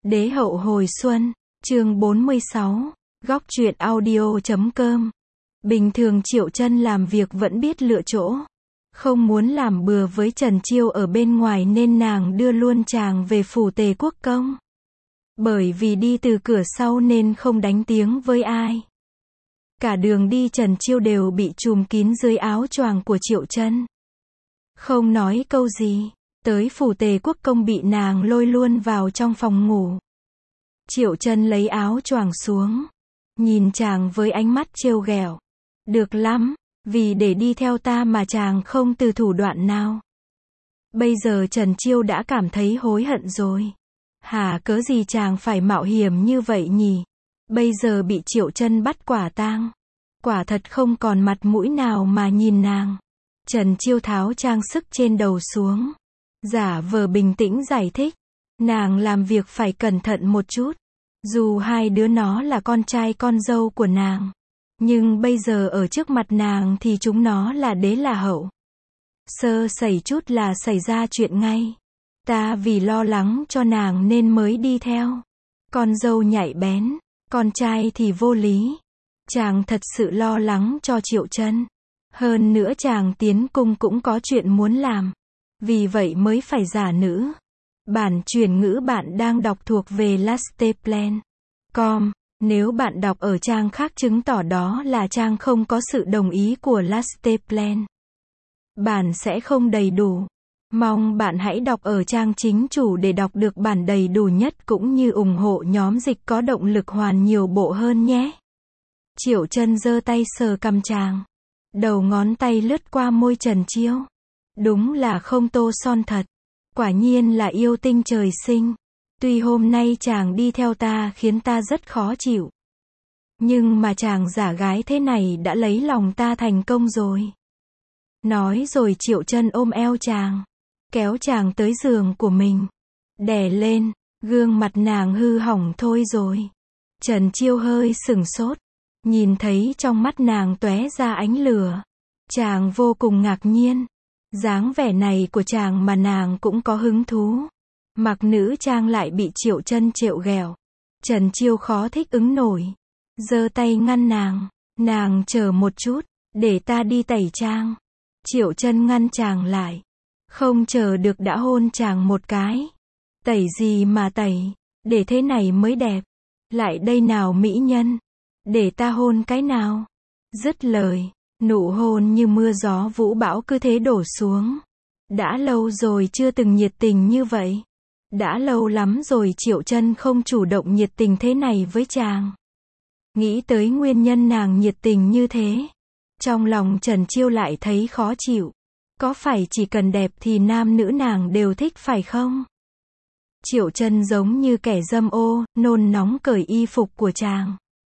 Đế hậu hồi xuân, chương 46, góc truyện audio.com. Bình thường Triệu Chân làm việc vẫn biết lựa chỗ. Không muốn làm bừa với Trần Chiêu ở bên ngoài nên nàng đưa luôn chàng về phủ Tề Quốc Công. Bởi vì đi từ cửa sau nên không đánh tiếng với ai. Cả đường đi Trần Chiêu đều bị trùm kín dưới áo choàng của Triệu Chân. Không nói câu gì, tới phủ Tề Quốc Công bị nàng lôi luôn vào trong phòng ngủ. Triệu Chân lấy áo choàng xuống, nhìn chàng với ánh mắt trêu ghẹo. Được lắm, vì để đi theo ta mà chàng không từ thủ đoạn nào. Bây giờ Trần Chiêu đã cảm thấy hối hận rồi. Hả, cớ gì chàng phải mạo hiểm như vậy nhỉ? Bây giờ bị Triệu Chân bắt quả tang, quả thật không còn mặt mũi nào mà nhìn nàng. Trần Chiêu tháo trang sức trên đầu xuống, giả vờ bình tĩnh giải thích. Nàng làm việc phải cẩn thận một chút. Dù hai đứa nó là con trai con dâu của nàng, nhưng bây giờ ở trước mặt nàng thì chúng nó là đế là hậu. Sơ sẩy chút là xảy ra chuyện ngay. Ta vì lo lắng cho nàng nên mới đi theo. Con dâu nhạy bén, con trai thì vô lý. Chàng thật sự lo lắng cho Triệu Chân. Hơn nữa chàng tiến cung cũng có chuyện muốn làm. Vì vậy mới phải giả nữ. Bản chuyển ngữ bạn đang đọc thuộc về Lasteplan.com. Nếu bạn đọc ở trang khác chứng tỏ đó là trang không có sự đồng ý của Lasteplan. Bản sẽ không đầy đủ. Mong bạn hãy đọc ở trang chính chủ để đọc được bản đầy đủ nhất cũng như ủng hộ nhóm dịch có động lực hoàn nhiều bộ hơn nhé. Triệu Chân giơ tay sờ cằm chàng. Đầu ngón tay lướt qua môi Trần Chiêu. Đúng là không tô son thật. Quả nhiên là yêu tinh trời sinh. Tuy hôm nay chàng đi theo ta khiến ta rất khó chịu. Nhưng mà chàng giả gái thế này đã lấy lòng ta thành công rồi. Nói rồi Triệu Chân ôm eo chàng, kéo chàng tới giường của mình. Đè lên, gương mặt nàng hư hỏng thôi rồi. Trần Chiêu hơi sửng sốt, nhìn thấy trong mắt nàng tóe ra ánh lửa. Chàng vô cùng ngạc nhiên. Dáng vẻ này của chàng mà nàng cũng có hứng thú. Mặc nữ trang lại bị Triệu Chân trêu ghẹo. Trần Chiêu khó thích ứng nổi. Giơ tay ngăn nàng. Nàng chờ một chút, để ta đi tẩy trang. Triệu Chân ngăn chàng lại. Không chờ được đã hôn chàng một cái. Tẩy gì mà tẩy, để thế này mới đẹp. Lại đây nào mỹ nhân. Để ta hôn cái nào. Dứt lời, nụ hôn như mưa gió vũ bão cứ thế đổ xuống. Đã lâu rồi chưa từng nhiệt tình như vậy. Đã lâu lắm rồi Triệu Chân không chủ động nhiệt tình thế này với chàng. Nghĩ tới nguyên nhân nàng nhiệt tình như thế, trong lòng Trần Chiêu lại thấy khó chịu. Có phải chỉ cần đẹp thì nam nữ nàng đều thích phải không? Triệu Chân giống như kẻ dâm ô, nôn nóng cởi y phục của chàng.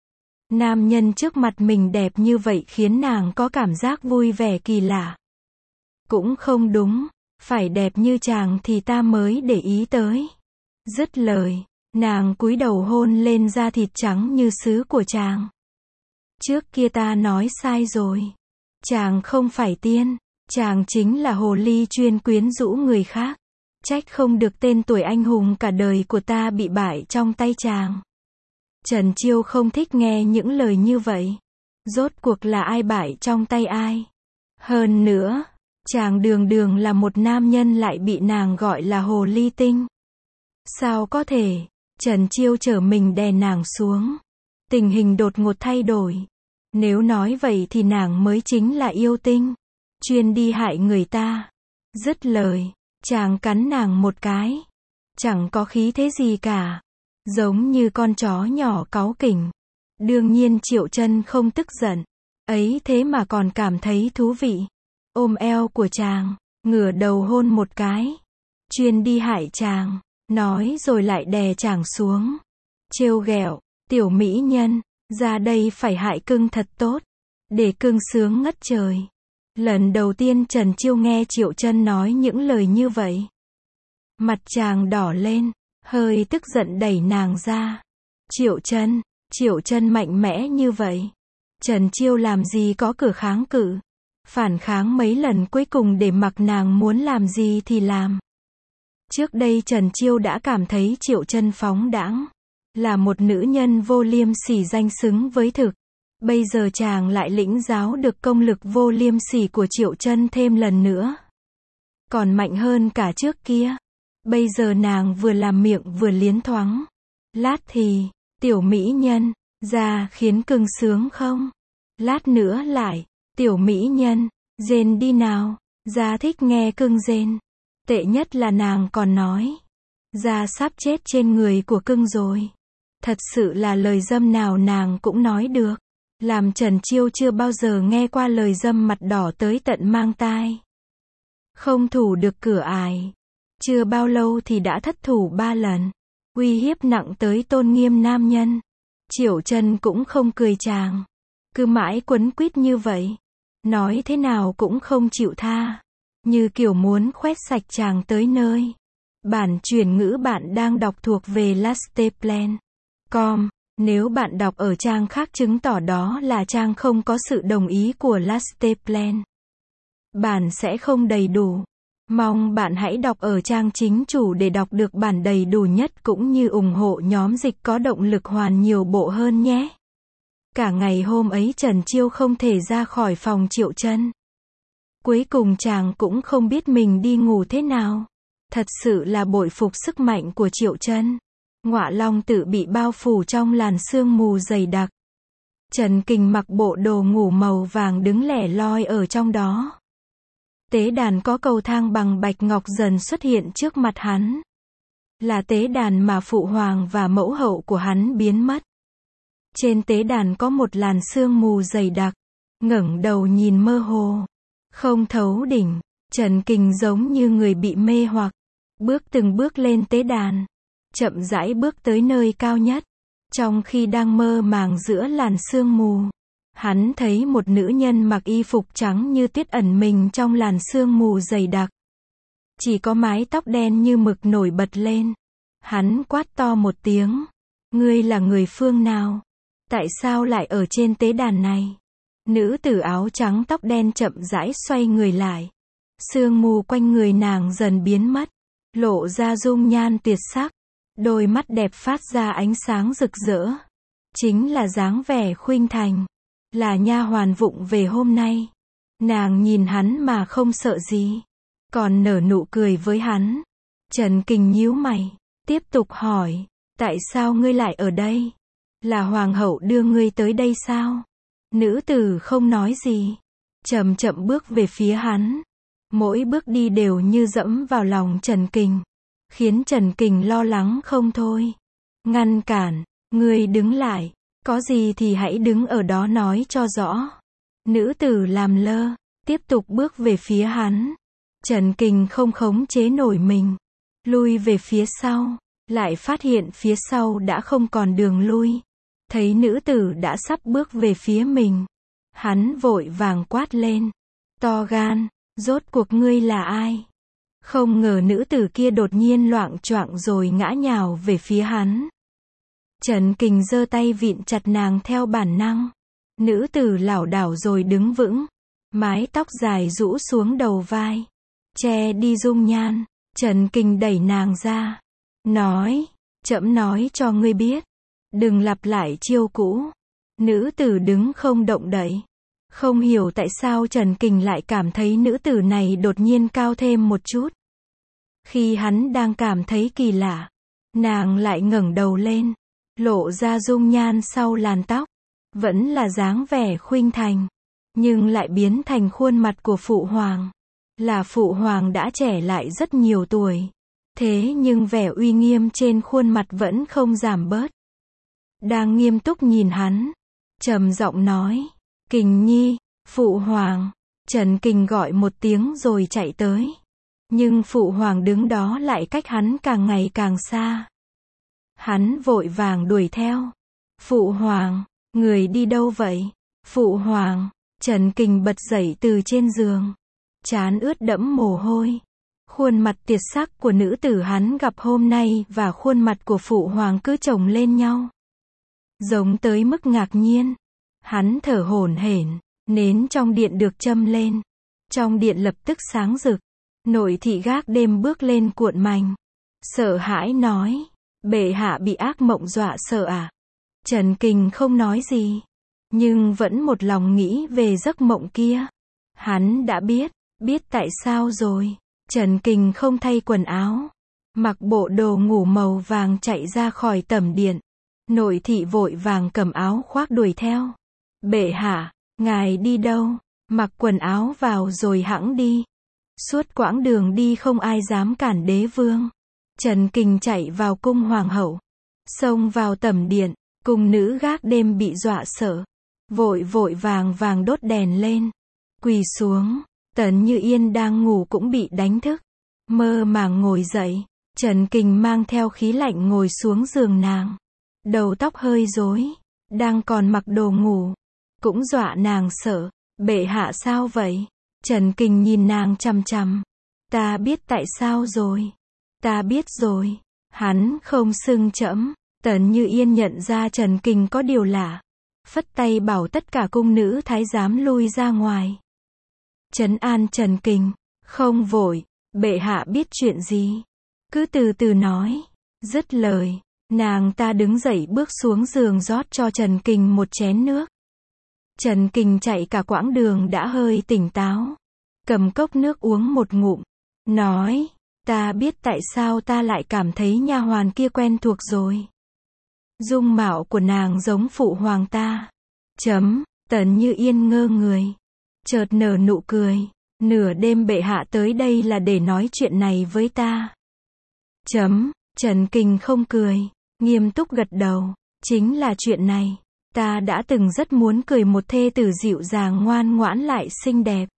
Nam nhân trước mặt mình đẹp như vậy khiến nàng có cảm giác vui vẻ kỳ lạ. Cũng không đúng, phải đẹp như chàng thì ta mới để ý tới. Dứt lời, nàng cúi đầu hôn lên da thịt trắng như sứ của chàng. Trước kia ta nói sai rồi. Chàng không phải tiên, chàng chính là hồ ly chuyên quyến rũ người khác. Trách không được tên tuổi anh hùng cả đời của ta bị bại trong tay chàng. Trần Chiêu không thích nghe những lời như vậy. Rốt cuộc là ai bại trong tay ai? Hơn nữa, chàng đường đường là một nam nhân lại bị nàng gọi là hồ ly tinh. Sao có thể? Trần Chiêu trở mình đè nàng xuống. Tình hình đột ngột thay đổi. Nếu nói vậy thì nàng mới chính là yêu tinh, chuyên đi hại người ta. Dứt lời, chàng cắn nàng một cái. Chẳng có khí thế gì cả. Giống như con chó nhỏ cáu kỉnh. Đương nhiên Triệu Chân không tức giận. Ấy thế mà còn cảm thấy thú vị. Ôm eo của chàng, ngửa đầu hôn một cái. Chuyên đi hại chàng. Nói rồi lại đè chàng xuống. Trêu ghẹo, tiểu mỹ nhân, ra đây phải hại cưng thật tốt. Để cưng sướng ngất trời. Lần đầu tiên Trần Chiêu nghe Triệu Chân nói những lời như vậy. Mặt chàng đỏ lên, hơi tức giận đẩy nàng ra. Triệu Chân mạnh mẽ như vậy. Trần Chiêu làm gì có cửa kháng cự. Phản kháng mấy lần cuối cùng để mặc nàng muốn làm gì thì làm. Trước đây Trần Chiêu đã cảm thấy Triệu Chân phóng đãng, là một nữ nhân vô liêm sỉ danh xứng với thực. Bây giờ chàng lại lĩnh giáo được công lực vô liêm sỉ của Triệu Chân thêm lần nữa. Còn mạnh hơn cả trước kia. Bây giờ nàng vừa làm miệng vừa liến thoáng. Lát thì, tiểu mỹ nhân, ra khiến cưng sướng không? Lát nữa lại, tiểu mỹ nhân, rên đi nào, ra thích nghe cưng rên. Tệ nhất là nàng còn nói, ra sắp chết trên người của cưng rồi. Thật sự là lời dâm nào nàng cũng nói được. Làm Trần Chiêu chưa bao giờ nghe qua lời dâm mặt đỏ tới tận mang tai. Không thủ được cửa ải. Chưa bao lâu thì đã thất thủ 3 lần. Uy hiếp nặng tới tôn nghiêm nam nhân. Triệu Chân cũng không cười chàng. Cứ mãi quấn quýt như vậy. Nói thế nào cũng không chịu tha. Như kiểu muốn khoét sạch chàng tới nơi. Bản chuyển ngữ bạn đang đọc thuộc về lasteplan.com. Nếu bạn đọc ở trang khác chứng tỏ đó là trang không có sự đồng ý của Lasteplan. Bản sẽ không đầy đủ. Mong bạn hãy đọc ở trang chính chủ để đọc được bản đầy đủ nhất cũng như ủng hộ nhóm dịch có động lực hoàn nhiều bộ hơn nhé. Cả ngày hôm ấy Trần Chiêu không thể ra khỏi phòng Triệu Chân. Cuối cùng chàng cũng không biết mình đi ngủ thế nào. Thật sự là bội phục sức mạnh của Triệu Chân. Ngọa Long Tự bị bao phủ trong làn sương mù dày đặc. Trần Kình mặc bộ đồ ngủ màu vàng đứng lẻ loi ở trong đó. Tế đàn có cầu thang bằng bạch ngọc dần xuất hiện trước mặt hắn. Là tế đàn mà phụ hoàng và mẫu hậu của hắn biến mất. Trên tế đàn có một làn sương mù dày đặc. Ngẩng đầu nhìn mơ hồ. Không thấu đỉnh. Trần Kình giống như người bị mê hoặc. Bước từng bước lên tế đàn. Chậm rãi bước tới nơi cao nhất. Trong khi đang mơ màng giữa làn sương mù, hắn thấy một nữ nhân mặc y phục trắng như tuyết ẩn mình trong làn sương mù dày đặc. Chỉ có mái tóc đen như mực nổi bật lên. Hắn quát to một tiếng. Ngươi là người phương nào? Tại sao lại ở trên tế đàn này? Nữ tử áo trắng tóc đen chậm rãi xoay người lại. Sương mù quanh người nàng dần biến mất. Lộ ra dung nhan tuyệt sắc. Đôi mắt đẹp phát ra ánh sáng rực rỡ. Chính là dáng vẻ khuynh thành. Là nha hoàn vụng về hôm nay. Nàng nhìn hắn mà không sợ gì. Còn nở nụ cười với hắn. Trần Kình nhíu mày. Tiếp tục hỏi. Tại sao ngươi lại ở đây? Là hoàng hậu đưa ngươi tới đây sao? Nữ tử không nói gì. Chậm chậm bước về phía hắn. Mỗi bước đi đều như dẫm vào lòng Trần Kình. Khiến Trần Kình lo lắng không thôi. Ngăn cản. Ngươi đứng lại. Có gì thì hãy đứng ở đó nói cho rõ. Nữ tử làm lơ. Tiếp tục bước về phía hắn. Trần Kình không khống chế nổi mình. Lui về phía sau. Lại phát hiện phía sau đã không còn đường lui. Thấy nữ tử đã sắp bước về phía mình. Hắn vội vàng quát lên. To gan. Rốt cuộc ngươi là ai? Không ngờ nữ tử kia đột nhiên loạng choạng rồi ngã nhào về phía hắn. Trần Kình giơ tay vịn chặt nàng theo bản năng. Nữ tử lảo đảo rồi đứng vững. Mái tóc dài rũ xuống đầu vai. Che đi dung nhan. Trần Kình đẩy nàng ra. Nói. Trẫm nói cho ngươi biết. Đừng lặp lại chiêu cũ. Nữ tử đứng không động đậy. Không hiểu tại sao Trần Kình lại cảm thấy nữ tử này đột nhiên cao thêm một chút. Khi hắn đang cảm thấy kỳ lạ, nàng lại ngẩng đầu lên, lộ ra dung nhan sau làn tóc. Vẫn là dáng vẻ khuynh thành, nhưng lại biến thành khuôn mặt của phụ hoàng. Là phụ hoàng đã trẻ lại rất nhiều tuổi. Thế nhưng vẻ uy nghiêm trên khuôn mặt vẫn không giảm bớt. Đang nghiêm túc nhìn hắn, trầm giọng nói. Kình nhi, phụ hoàng. Trần Kình gọi một tiếng rồi chạy tới. Nhưng phụ hoàng đứng đó lại cách hắn càng ngày càng xa. Hắn vội vàng đuổi theo. Phụ hoàng, người đi đâu vậy? Phụ hoàng. Trần Kình bật dậy từ trên giường. Trán ướt đẫm mồ hôi. Khuôn mặt tuyệt sắc của nữ tử hắn gặp hôm nay và khuôn mặt của phụ hoàng cứ chồng lên nhau. Giống tới mức ngạc nhiên. Hắn thở hổn hển, nến trong điện được châm lên. Trong điện lập tức sáng rực. Nội thị gác đêm bước lên cuộn mành. Sợ hãi nói. Bệ hạ bị ác mộng dọa sợ à? Trần Kình không nói gì. Nhưng vẫn một lòng nghĩ về giấc mộng kia. Hắn đã biết tại sao rồi. Trần Kình không thay quần áo. Mặc bộ đồ ngủ màu vàng chạy ra khỏi tẩm điện. Nội thị vội vàng cầm áo khoác đuổi theo. Bệ hạ, ngài đi đâu? Mặc quần áo vào rồi hẵng đi. Suốt quãng đường đi không ai dám cản đế vương. Trần Kình chạy vào cung hoàng hậu. Xông vào tẩm điện, cung nữ gác đêm bị dọa sợ. Vội vàng đốt đèn lên. Quỳ xuống, Tần Như Yên đang ngủ cũng bị đánh thức. Mơ màng ngồi dậy, Trần Kình mang theo khí lạnh ngồi xuống giường nàng. Đầu tóc hơi rối, đang còn mặc đồ ngủ. Cũng dọa nàng sợ. Bệ hạ sao vậy? Trần Kình nhìn nàng chằm chằm. Ta biết tại sao rồi. Ta biết rồi. Hắn không xưng trẫm. Tần Như Yên nhận ra Trần Kình có điều lạ. Phất tay bảo tất cả cung nữ thái giám lui ra ngoài. Trấn an Trần Kình. Không vội. Bệ hạ biết chuyện gì. Cứ từ từ nói. Dứt lời, nàng ta đứng dậy bước xuống giường rót cho Trần Kình một chén nước. Trần Kình chạy cả quãng đường đã hơi tỉnh táo. Cầm cốc nước uống một ngụm. Nói, ta biết tại sao ta lại cảm thấy nha hoàn kia quen thuộc rồi. Dung mạo của nàng giống phụ hoàng ta. Tần Như Yên ngơ người. Chợt nở nụ cười. Nửa đêm bệ hạ tới đây là để nói chuyện này với ta. Trần Kình không cười. Nghiêm túc gật đầu. Chính là chuyện này. Ta đã từng rất muốn cười một thê tử dịu dàng ngoan ngoãn lại xinh đẹp.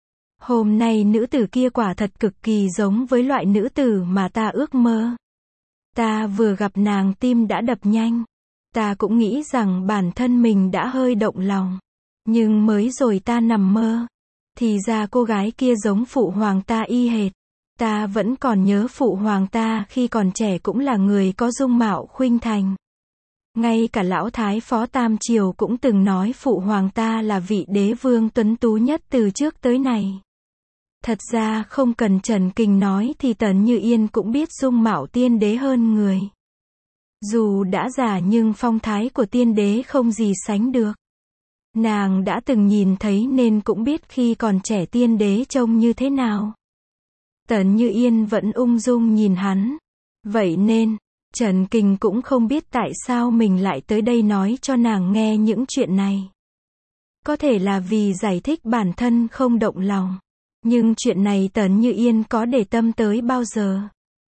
Hôm nay nữ tử kia quả thật cực kỳ giống với loại nữ tử mà ta ước mơ. Ta vừa gặp nàng tim đã đập nhanh. Ta cũng nghĩ rằng bản thân mình đã hơi động lòng. Nhưng mới rồi ta nằm mơ. Thì ra cô gái kia giống phụ hoàng ta y hệt. Ta vẫn còn nhớ phụ hoàng ta khi còn trẻ cũng là người có dung mạo khuynh thành. Ngay cả lão thái phó Tam Triều cũng từng nói phụ hoàng ta là vị đế vương tuấn tú nhất từ trước tới nay. Thật ra không cần Trần Kình nói thì Tần Như Yên cũng biết dung mạo tiên đế hơn người. Dù đã già nhưng phong thái của tiên đế không gì sánh được. Nàng đã từng nhìn thấy nên cũng biết khi còn trẻ tiên đế trông như thế nào. Tần Như Yên vẫn ung dung nhìn hắn. Vậy nên, Trần Kình cũng không biết tại sao mình lại tới đây nói cho nàng nghe những chuyện này. Có thể là vì giải thích bản thân không động lòng. Nhưng chuyện này Tần Như Yên có để tâm tới bao giờ.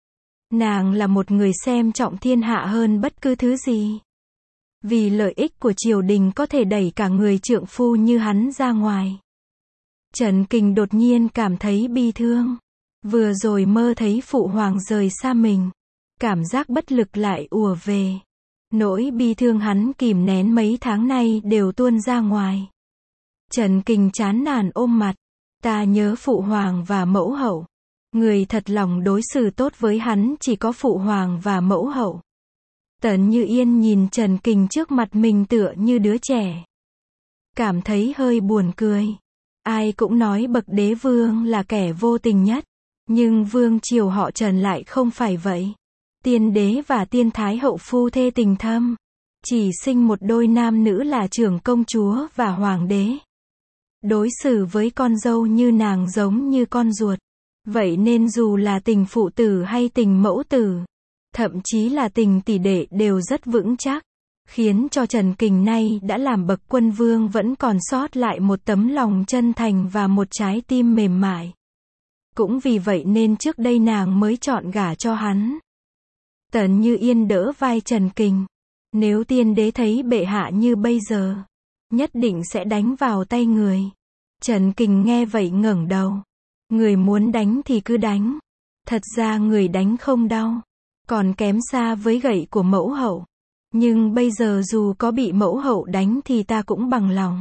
Nàng là một người xem trọng thiên hạ hơn bất cứ thứ gì. Vì lợi ích của triều đình có thể đẩy cả người trượng phu như hắn ra ngoài. Trần Kình đột nhiên cảm thấy bi thương. Vừa rồi mơ thấy phụ hoàng rời xa mình. Cảm giác bất lực lại ùa về. Nỗi bi thương hắn kìm nén mấy tháng nay đều tuôn ra ngoài. Trần Kình chán nản ôm mặt. Ta nhớ phụ hoàng và mẫu hậu. Người thật lòng đối xử tốt với hắn chỉ có phụ hoàng và mẫu hậu. Tần Như Yên nhìn Trần Kình trước mặt mình tựa như đứa trẻ. Cảm thấy hơi buồn cười. Ai cũng nói bậc đế vương là kẻ vô tình nhất. Nhưng vương triều họ Trần lại không phải vậy. Tiên đế và tiên thái hậu phu thê tình thâm. Chỉ sinh một đôi nam nữ là trưởng công chúa và hoàng đế. Đối xử với con dâu như nàng giống như con ruột. Vậy nên dù là tình phụ tử hay tình mẫu tử, thậm chí là tình tỷ đệ đều rất vững chắc. Khiến cho Trần Kình nay đã làm bậc quân vương vẫn còn sót lại một tấm lòng chân thành và một trái tim mềm mại. Cũng vì vậy nên trước đây nàng mới chọn gả cho hắn. Tần Như Yên đỡ vai Trần Kình. Nếu tiên đế thấy bệ hạ như bây giờ, nhất định sẽ đánh vào tay người. Trần Kình nghe vậy ngẩng đầu. Người muốn đánh thì cứ đánh. Thật ra người đánh không đau. Còn kém xa với gậy của mẫu hậu. Nhưng bây giờ dù có bị mẫu hậu đánh thì ta cũng bằng lòng.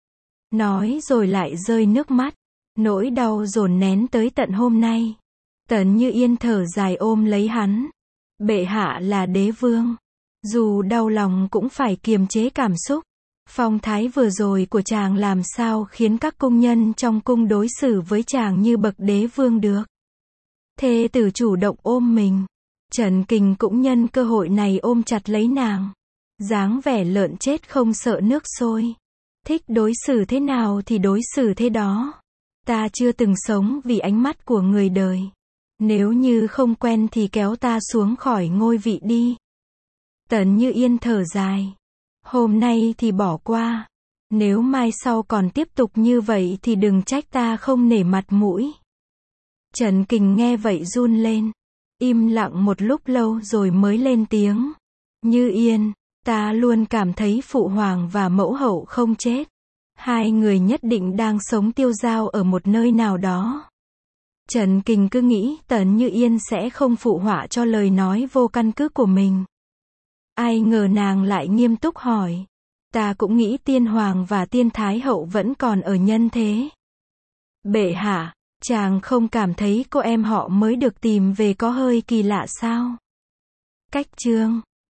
Nói rồi lại rơi nước mắt. Nỗi đau dồn nén tới tận hôm nay. Tần Như Yên thở dài ôm lấy hắn. Bệ hạ là đế vương. Dù đau lòng cũng phải kiềm chế cảm xúc. Phong thái vừa rồi của chàng làm sao khiến các cung nhân trong cung đối xử với chàng như bậc đế vương được. Thê tử chủ động ôm mình. Trần Kình cũng nhân cơ hội này ôm chặt lấy nàng. Dáng vẻ lợn chết không sợ nước sôi. Thích đối xử thế nào thì đối xử thế đó. Ta chưa từng sống vì ánh mắt của người đời. Nếu như không quen thì kéo ta xuống khỏi ngôi vị đi. Tần Như Yên thở dài. Hôm nay thì bỏ qua. Nếu mai sau còn tiếp tục như vậy thì đừng trách ta không nể mặt mũi. Trần Kình nghe vậy run lên. Im lặng một lúc lâu rồi mới lên tiếng. Như Yên, ta luôn cảm thấy phụ hoàng và mẫu hậu không chết. Hai người nhất định đang sống tiêu dao ở một nơi nào đó. Trần Kình cứ nghĩ Tần Như Yên sẽ không phụ họa cho lời nói vô căn cứ của mình. Ai ngờ nàng lại nghiêm túc hỏi. Ta cũng nghĩ tiên hoàng và tiên thái hậu vẫn còn ở nhân thế. Bệ hạ, chàng không cảm thấy cô em họ mới được tìm về có hơi kỳ lạ sao? Cách chương